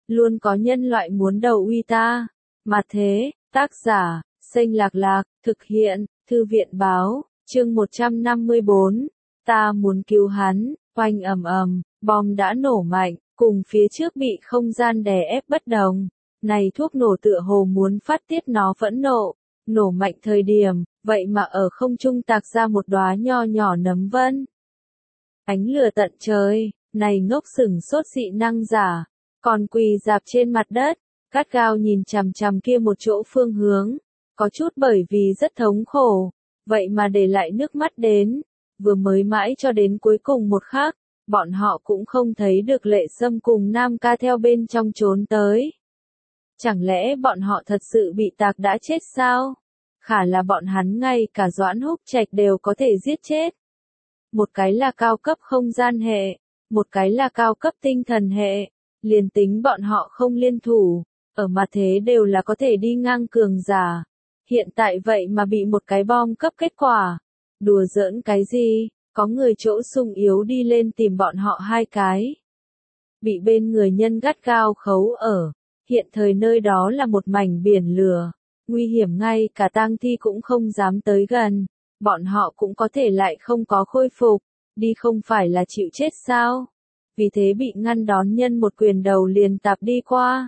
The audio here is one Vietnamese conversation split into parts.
luôn có nhân loại muốn đầu uy ta. Mà thế, tác giả, Xanh Lạc Lạc, thực hiện, Thư viện báo, chương 154, ta muốn cứu hắn, oanh ầm ầm, bom đã nổ mạnh, cùng phía trước bị không gian đè ép bất đồng. Này thuốc nổ tựa hồ muốn phát tiết nó phẫn nộ, nổ mạnh thời điểm, vậy mà ở không trung tạc ra một đóa nho nhỏ nấm vân. Ánh lửa tận trời, này ngốc sửng sốt dị năng giả, còn quỳ dạp trên mặt đất, gắt gao nhìn chằm chằm kia một chỗ phương hướng, có chút bởi vì rất thống khổ, vậy mà để lại nước mắt đến, vừa mới mãi cho đến cuối cùng một khắc, bọn họ cũng không thấy được Lệ Sâm cùng Nam Ca theo bên trong trốn tới. Chẳng lẽ bọn họ thật sự bị tạc đã chết sao? Khả là bọn hắn ngay cả Doãn Húc Trạch đều có thể giết chết. Một cái là cao cấp không gian hệ, một cái là cao cấp tinh thần hệ, liền tính bọn họ không liên thủ, ở mặt thế đều là có thể đi ngang cường giả. Hiện tại vậy mà bị một cái bom cấp kết quả. Đùa giỡn cái gì, có người chỗ sung yếu đi lên tìm bọn họ hai cái. Bị bên người nhân gắt gao khấu ở, hiện thời nơi đó là một mảnh biển lửa, nguy hiểm ngay cả tang thi cũng không dám tới gần, bọn họ cũng có thể lại không có khôi phục, đi không phải là chịu chết sao? Vì thế bị ngăn đón nhân một quyền đầu liền tạp đi qua.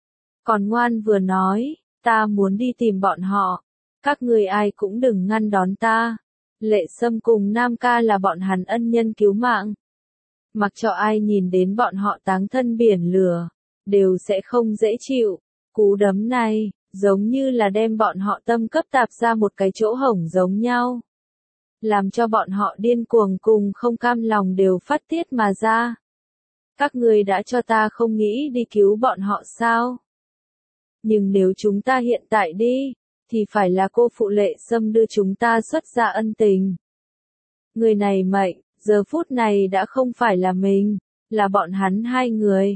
Còn ngoan vừa nói, ta muốn đi tìm bọn họ, các người ai cũng đừng ngăn đón ta. Lệ Sâm cùng Nam Ca là bọn hắn ân nhân cứu mạng. Mặc cho ai nhìn đến bọn họ táng thân biển lửa, đều sẽ không dễ chịu. Cú đấm này, giống như là đem bọn họ tâm cấp tạp ra một cái chỗ hổng giống nhau. Làm cho bọn họ điên cuồng cùng không cam lòng đều phát tiết mà ra. Các người đã cho ta không nghĩ đi cứu bọn họ sao? Nhưng nếu chúng ta hiện tại đi, thì phải là cô phụ Lệ Sâm đưa chúng ta xuất ra ân tình. Người này mệnh, giờ phút này đã không phải là mình, là bọn hắn hai người.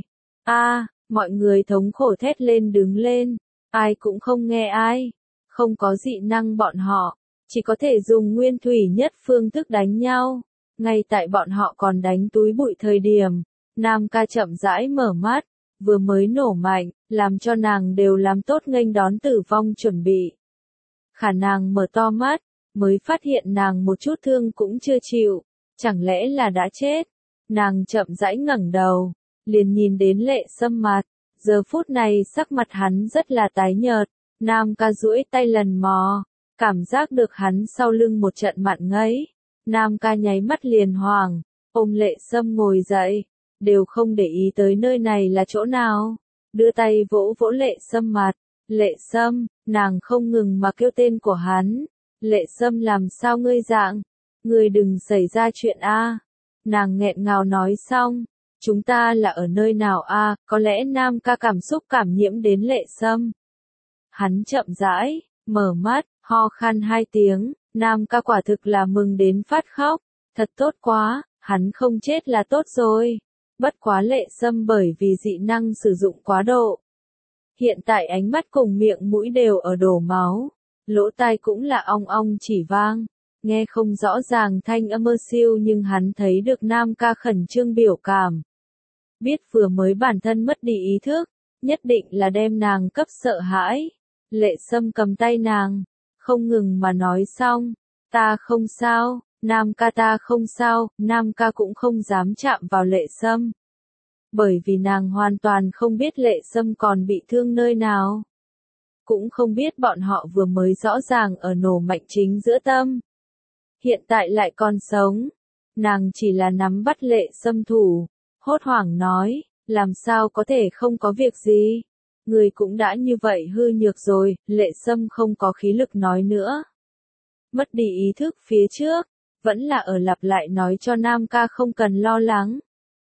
Mọi người thống khổ thét lên đứng lên, ai cũng không nghe ai, không có dị năng bọn họ, chỉ có thể dùng nguyên thủy nhất phương thức đánh nhau. Ngay tại bọn họ còn đánh túi bụi thời điểm, Nam Ca chậm rãi mở mắt, vừa mới nổ mạnh, làm cho nàng đều làm tốt nghênh đón tử vong chuẩn bị. Khả nàng mở to mắt, mới phát hiện nàng một chút thương cũng chưa chịu, chẳng lẽ là đã chết. Nàng chậm rãi ngẩng đầu, liền nhìn đến Lệ Sâm mặt, giờ phút này sắc mặt hắn rất là tái nhợt, Nam Ca duỗi tay lần mò, cảm giác được hắn sau lưng một trận mặn ngấy. Nam Ca nháy mắt liền hoảng, ôm Lệ Sâm ngồi dậy, đều không để ý tới nơi này là chỗ nào, đưa tay vỗ vỗ Lệ Sâm mặt. Lệ Sâm, nàng không ngừng mà kêu tên của hắn. Lệ Sâm làm sao ngươi dạng? Ngươi đừng xảy ra chuyện a. Nàng nghẹn ngào nói xong, chúng ta là ở nơi nào a? Có lẽ Nam Ca cảm xúc cảm nhiễm đến Lệ Sâm. Hắn chậm rãi, mở mắt, ho khan hai tiếng, Nam Ca quả thực là mừng đến phát khóc. Thật tốt quá, hắn không chết là tốt rồi. Bất quá Lệ Sâm bởi vì dị năng sử dụng quá độ. Hiện tại ánh mắt cùng miệng mũi đều ở đổ máu, lỗ tai cũng là ong ong chỉ vang, nghe không rõ ràng thanh âm siêu nhưng hắn thấy được Nam Ca khẩn trương biểu cảm. Biết vừa mới bản thân mất đi ý thức, nhất định là đem nàng cấp sợ hãi. Lệ Sâm cầm tay nàng, không ngừng mà nói xong, ta không sao, Nam Ca ta không sao, Nam Ca cũng không dám chạm vào Lệ Sâm. Bởi vì nàng hoàn toàn không biết Lệ Sâm còn bị thương nơi nào. Cũng không biết bọn họ vừa mới rõ ràng ở nổ mạnh chính giữa tâm. Hiện tại lại còn sống. Nàng chỉ là nắm bắt Lệ Sâm thủ, hốt hoảng nói, làm sao có thể không có việc gì. Người cũng đã như vậy hư nhược rồi, Lệ Sâm không có khí lực nói nữa. Mất đi ý thức phía trước, vẫn là ở lặp lại nói cho Nam Ca không cần lo lắng.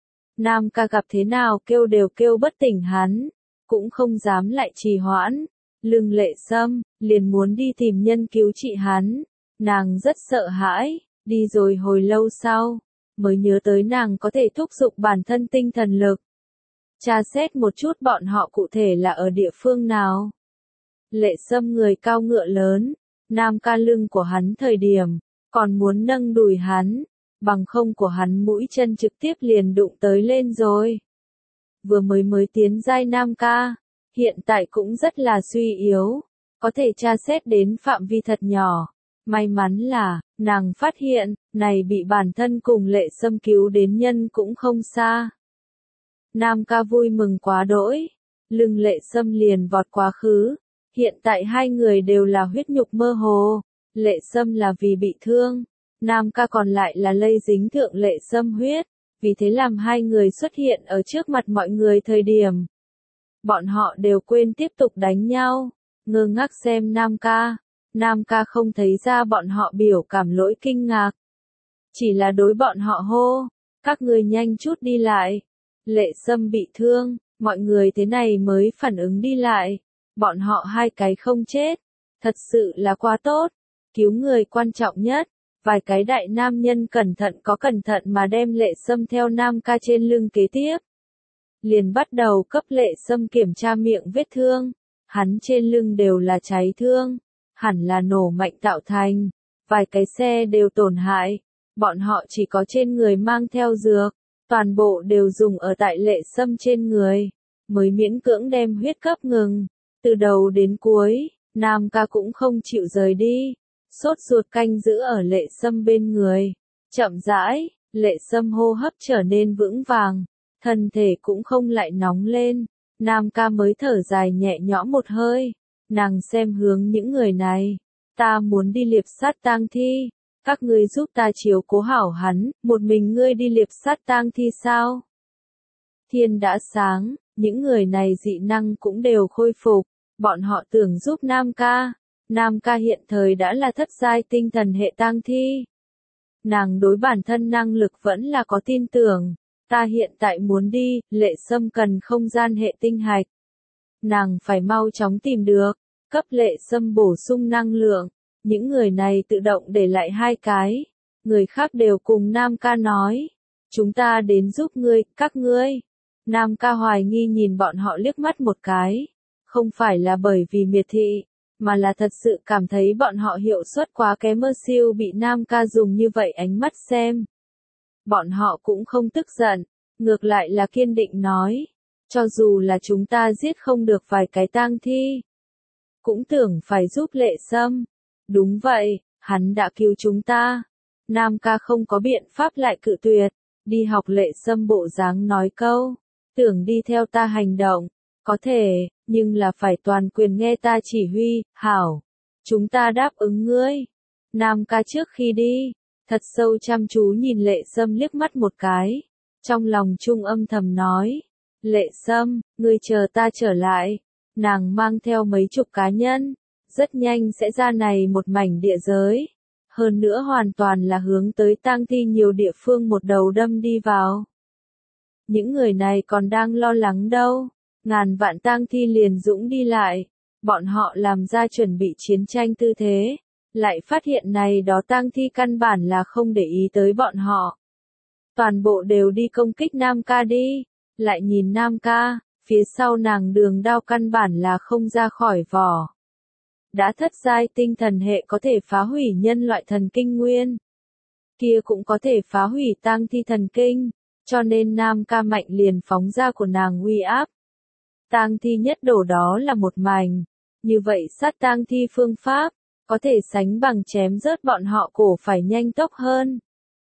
Nam Ca gặp thế nào kêu đều kêu bất tỉnh hắn, cũng không dám lại trì hoãn, lưng Lệ Sâm, liền muốn đi tìm nhân cứu trị hắn, nàng rất sợ hãi, đi rồi hồi lâu sau, mới nhớ tới nàng có thể thúc giục bản thân tinh thần lực. Tra xét một chút bọn họ cụ thể là ở địa phương nào. Lệ Sâm người cao ngựa lớn, Nam Ca lưng của hắn thời điểm, còn muốn nâng đùi hắn. Bằng không của hắn mũi chân trực tiếp liền đụng tới lên rồi. vừa mới tiến giai Nam ca, hiện tại cũng rất là suy yếu, có thể tra xét đến phạm vi thật nhỏ. May mắn là, nàng phát hiện, này bị bản thân cùng Lệ Sâm cứu đến nhân cũng không xa. Nam ca vui mừng quá đỗi, lưng Lệ Sâm liền vọt quá khứ, hiện tại hai người đều là huyết nhục mơ hồ, Lệ Sâm là vì bị thương, Nam ca còn lại là lây dính thượng Lệ Sâm huyết, vì thế làm hai người xuất hiện ở trước mặt mọi người thời điểm. Bọn họ đều quên tiếp tục đánh nhau, ngơ ngác xem Nam ca không thấy ra bọn họ biểu cảm lỗi kinh ngạc. Chỉ là đối bọn họ hô, các người nhanh chút đi lại. Lệ Sâm bị thương, mọi người thế này mới phản ứng đi lại. Bọn họ hai cái không chết, thật sự là quá tốt. Cứu người quan trọng nhất, vài cái đại nam nhân cẩn thận mà đem Lệ Sâm theo Nam ca trên lưng kế tiếp. Liền bắt đầu cấp Lệ Sâm kiểm tra miệng vết thương, hắn trên lưng đều là cháy thương, hẳn là nổ mạnh tạo thành, vài cái xe đều tổn hại, bọn họ chỉ có trên người mang theo dược, toàn bộ đều dùng ở tại Lệ Sâm trên người, mới miễn cưỡng đem huyết cấp ngừng, từ đầu đến cuối, Nam ca cũng không chịu rời đi, sốt ruột canh giữ ở Lệ Sâm bên người, chậm rãi, Lệ Sâm hô hấp trở nên vững vàng, thân thể cũng không lại nóng lên, Nam ca mới thở dài nhẹ nhõm một hơi, nàng xem hướng những người này, ta muốn đi liệp sát tang thi, các ngươi giúp ta chiếu cố hảo hắn, một mình ngươi đi liệp sát tang thi sao? Thiên đã sáng, những người này dị năng cũng đều khôi phục, bọn họ tưởng giúp Nam ca hiện thời đã là thất giai tinh thần hệ tang thi. Nàng đối bản thân năng lực vẫn là có tin tưởng. Ta hiện tại muốn đi, Lệ Sâm cần không gian hệ tinh hạch. Nàng phải mau chóng tìm được, cấp Lệ Sâm bổ sung năng lượng. Những người này tự động để lại hai cái. Người khác đều cùng Nam ca nói. Chúng ta đến giúp ngươi, các ngươi. Nam ca hoài nghi nhìn bọn họ liếc mắt một cái. Không phải là bởi vì miệt thị, mà là thật sự cảm thấy bọn họ hiệu suất quá kém siêu bị Nam ca dùng như vậy ánh mắt xem. Bọn họ cũng không tức giận, ngược lại là kiên định nói, cho dù là chúng ta giết không được vài cái tang thi, cũng tưởng phải giúp Lệ Sâm. Đúng vậy, hắn đã cứu chúng ta. Nam ca không có biện pháp lại cự tuyệt, đi học Lệ Sâm bộ dáng nói câu, tưởng đi theo ta hành động, có thể, nhưng là phải toàn quyền nghe ta chỉ huy, hảo, chúng ta đáp ứng ngươi. Nam ca trước khi đi, thật sâu chăm chú nhìn Lệ Sâm liếc mắt một cái, trong lòng trung âm thầm nói, Lệ Sâm, ngươi chờ ta trở lại, nàng mang theo mấy chục cá nhân, rất nhanh sẽ ra này một mảnh địa giới, hơn nữa hoàn toàn là hướng tới tang thi nhiều địa phương một đầu đâm đi vào. Những người này còn đang lo lắng đâu, ngàn vạn tang thi liền dũng đi lại, bọn họ làm ra chuẩn bị chiến tranh tư thế. Lại phát hiện này đó tang thi căn bản là không để ý tới bọn họ. Toàn bộ đều đi công kích Nam ca đi, lại nhìn Nam ca, phía sau nàng đường đao căn bản là không ra khỏi vỏ. Đã thất giai tinh thần hệ có thể phá hủy nhân loại thần kinh nguyên. Kia cũng có thể phá hủy tang thi thần kinh, cho nên Nam ca mạnh liền phóng ra của nàng uy áp. Tang thi nhất đổ đó là một mảnh, như vậy sát tang thi phương pháp, có thể sánh bằng chém rớt bọn họ cổ phải nhanh tốc hơn.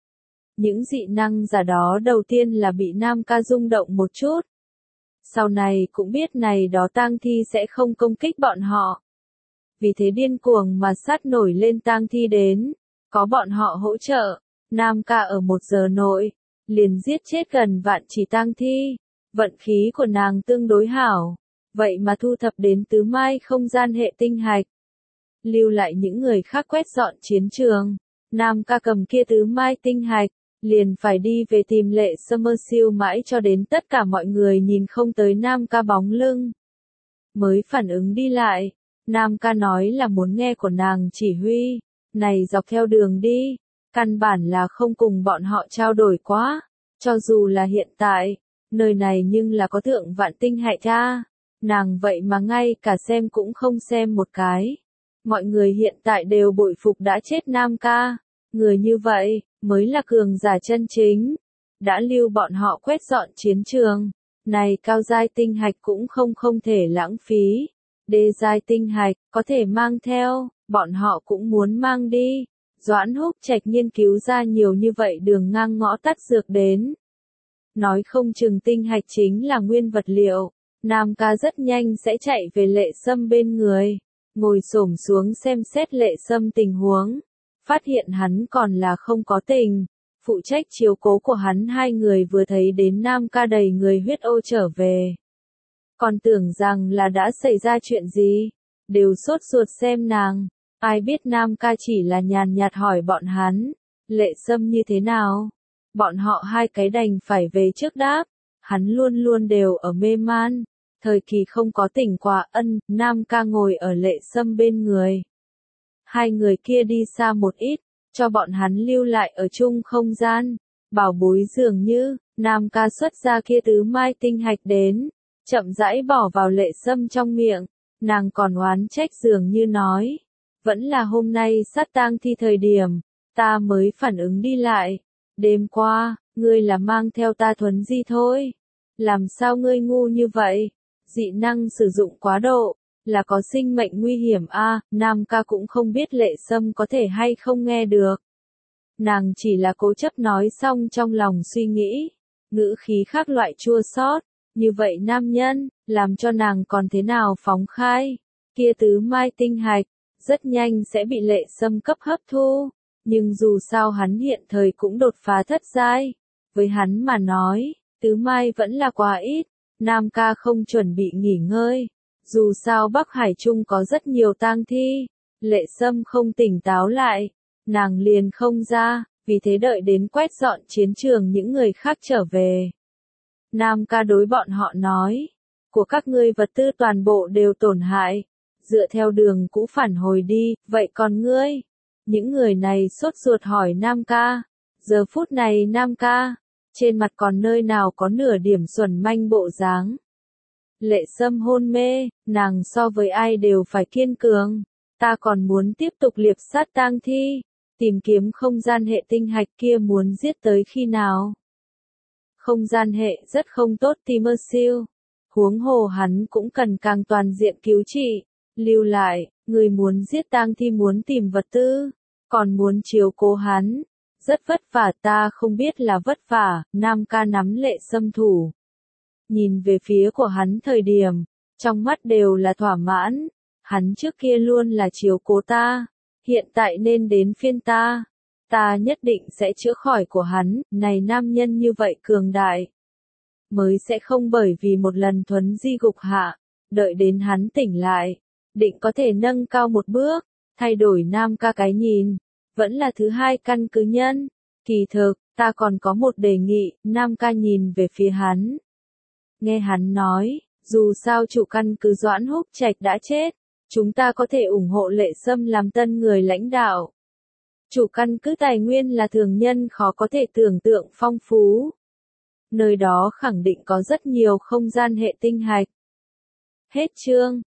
Những dị năng giả đó đầu tiên là bị Nam ca rung động một chút. Sau này cũng biết này đó tang thi sẽ không công kích bọn họ. Vì thế điên cuồng mà sát nổi lên tang thi đến, có bọn họ hỗ trợ, Nam ca ở 1 giờ nội, liền giết chết gần vạn chỉ tang thi, vận khí của nàng tương đối hảo, vậy mà thu thập đến tứ mai không gian hệ tinh hạch. Lưu lại những người khác quét dọn chiến trường, Nam ca cầm kia tứ mai tinh hạch, liền phải đi về tìm Lệ Sâm siêu mãi cho đến tất cả mọi người nhìn không tới Nam ca bóng lưng. Mới phản ứng đi lại, Nam ca nói là muốn nghe của nàng chỉ huy, này dọc theo đường đi, căn bản là không cùng bọn họ trao đổi quá, cho dù là hiện tại, nơi này nhưng là có thượng vạn tinh hạch ra, nàng vậy mà ngay cả xem cũng không xem một cái. Mọi người hiện tại đều bội phục đã chết Nam ca, người như vậy, mới là cường giả chân chính, đã lưu bọn họ quét dọn chiến trường, Này cao giai tinh hạch cũng không thể lãng phí. Đê giai tinh hạch, có thể mang theo, bọn họ cũng muốn mang đi. Doãn Húc Trạch nghiên cứu ra nhiều như vậy đường ngang ngõ tắt dược đến. Nói không chừng tinh hạch chính là nguyên vật liệu. Nam ca rất nhanh sẽ chạy về Lệ Sâm bên người, ngồi xổm xuống xem xét Lệ Sâm tình huống. Phát hiện hắn còn là không có tình. Phụ trách chiếu cố của hắn hai người vừa thấy đến Nam ca đầy người huyết ô trở về. Còn tưởng rằng là đã xảy ra chuyện gì, đều sốt ruột xem nàng. Ai biết Nam ca chỉ là nhàn nhạt hỏi bọn hắn, Lệ Sâm như thế nào? Bọn họ hai cái đành phải về trước đáp, hắn luôn luôn đều ở mê man, thời kỳ không có tỉnh quả. Nam ca ngồi ở Lệ Sâm bên người. Hai người kia đi xa một ít, cho bọn hắn lưu lại ở chung không gian. Bảo bối dường như, Nam ca xuất ra kia tứ mai tinh hạch đến, chậm rãi bỏ vào Lệ Sâm trong miệng. Nàng còn oán trách dường như nói, vẫn là hôm nay sát tang thi thời điểm, ta mới phản ứng đi lại. Đêm qua, ngươi là mang theo ta thuấn di thôi. Làm sao ngươi ngu như vậy? Dị năng sử dụng quá độ, là có sinh mệnh nguy hiểm a. Nam ca cũng không biết Lệ Sâm có thể hay không nghe được. Nàng chỉ là cố chấp nói xong trong lòng suy nghĩ, ngữ khí khác loại chua xót. Như vậy nam nhân, làm cho nàng còn thế nào phóng khai. Kia tứ mai tinh hạch, rất nhanh sẽ bị Lệ Sâm cấp hấp thu. Nhưng dù sao hắn hiện thời cũng đột phá thất giai. Với hắn mà nói, tứ mai vẫn là quá ít. Nam ca không chuẩn bị nghỉ ngơi. Dù sao Bắc Hải Trung có rất nhiều tang thi. Lệ Sâm không tỉnh táo lại. Nàng liền không ra, vì thế đợi đến quét dọn chiến trường những người khác trở về. Nam ca đối bọn họ nói, của các ngươi vật tư toàn bộ đều tổn hại. Dựa theo đường cũ phản hồi đi, vậy còn ngươi? Những người này sốt ruột hỏi Nam ca. Giờ phút này Nam ca, trên mặt còn nơi nào có nửa điểm xuẩn manh bộ dáng. Lệ Sâm hôn mê, nàng so với ai đều phải kiên cường. Ta còn muốn tiếp tục liệp sát tang thi, tìm kiếm không gian hệ tinh hạch kia muốn giết tới khi nào. Không gian hệ rất không tốt Timursil. Huống hồ hắn cũng cần càng toàn diện cứu trị. Lưu lại, người muốn giết tang thi muốn tìm vật tư, còn muốn chiếu cố hắn. Rất vất vả, ta không biết là vất vả. Nam ca nắm Lệ Sâm thủ. Nhìn về phía của hắn thời điểm, trong mắt đều là thỏa mãn. Hắn trước kia luôn là chiếu cố ta, hiện tại nên đến phiên ta. Ta nhất định sẽ chữa khỏi của hắn. Này nam nhân như vậy cường đại, mới sẽ không bởi vì một lần thuấn di gục hạ, đợi đến hắn tỉnh lại, định có thể nâng cao một bước, thay đổi Nam ca cái nhìn, vẫn là thứ hai căn cứ nhân. Kỳ thực, ta còn có một đề nghị. Nam ca nhìn về phía hắn. Nghe hắn nói, dù sao chủ căn cứ Doãn Húc Trạch đã chết, chúng ta có thể ủng hộ Lệ Sâm làm tân người lãnh đạo. Chủ căn cứ tài nguyên là thường nhân khó có thể tưởng tượng phong phú. Nơi đó khẳng định có rất nhiều không gian hệ tinh hạch. Hết chương.